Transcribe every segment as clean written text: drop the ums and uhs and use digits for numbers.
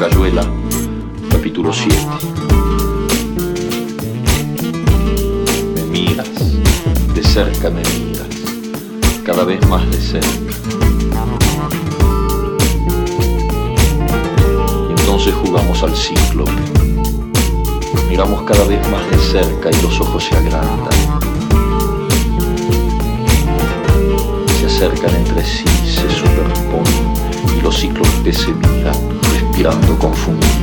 Rayuela, capítulo 7. Me miras, de cerca me miras, cada vez más de cerca. Y entonces jugamos al cíclope. Miramos cada vez más de cerca y los ojos se agrandan. Se acercan entre sí, se superponen y los cíclopes se miran, respirando confundidos.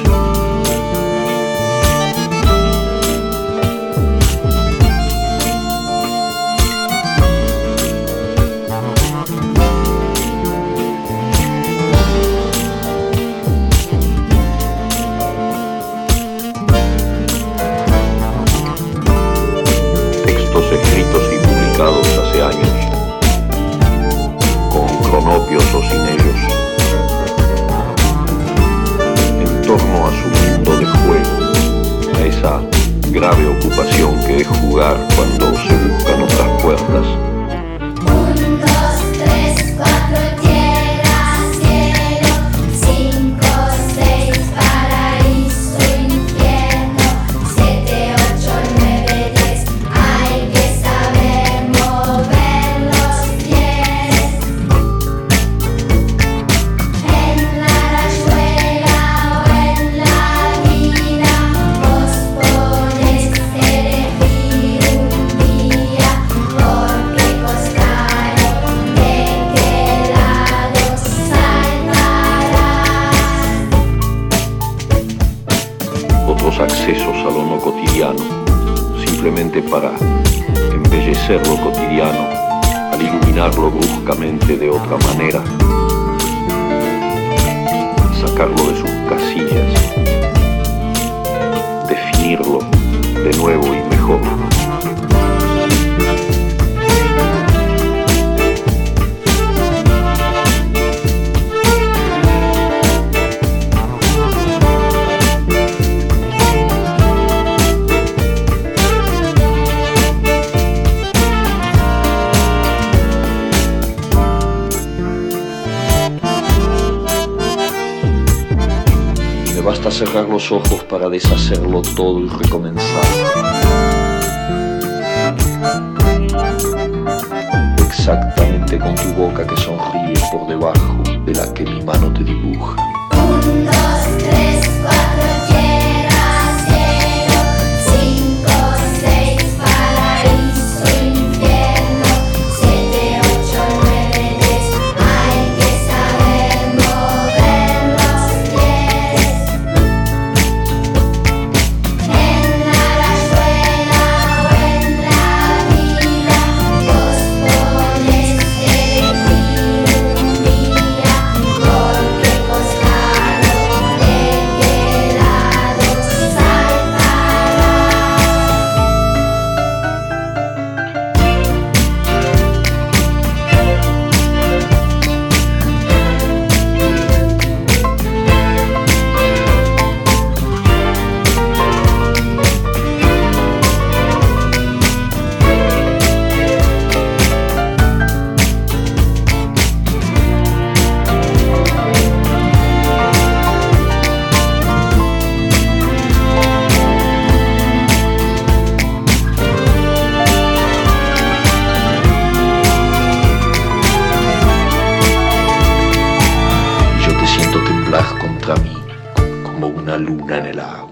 Escritos y publicados hace años, con cronopios o sin ellos, en torno a su mundo de juego, a esa grave ocupación que es jugar cuando se buscan otras puertas. 1, 2, 3, 4, tierra, cielo, 5, 6, paraíso, infierno, 7, 8, 9, 10, hay que saber mover los pies. En la rayuela o en la vida, vos podés elegir un día, porque costaron de qué lado saltarás. Otros accesos a lo no cotidiano, simplemente para embellecer lo cotidiano, al iluminarlo bruscamente de otra manera, sacarlo de sus casillas, definirlo de nuevo y mejor. Me basta cerrar los ojos para deshacerlo todo y recomenzar. Exactamente con tu boca que sonríe por debajo de la que mi mano te dibuja. 1, 2, 3, 4, tierra, cielo, 5, 6, paraíso, infierno, 7, 8, 9, 10, hay que saber mover los pies. En la rayuela o en la vida, vos podés elegir un día, porque costaron de qué lado saltarás. Y yo te siento temblar contra mí como una luna en el agua.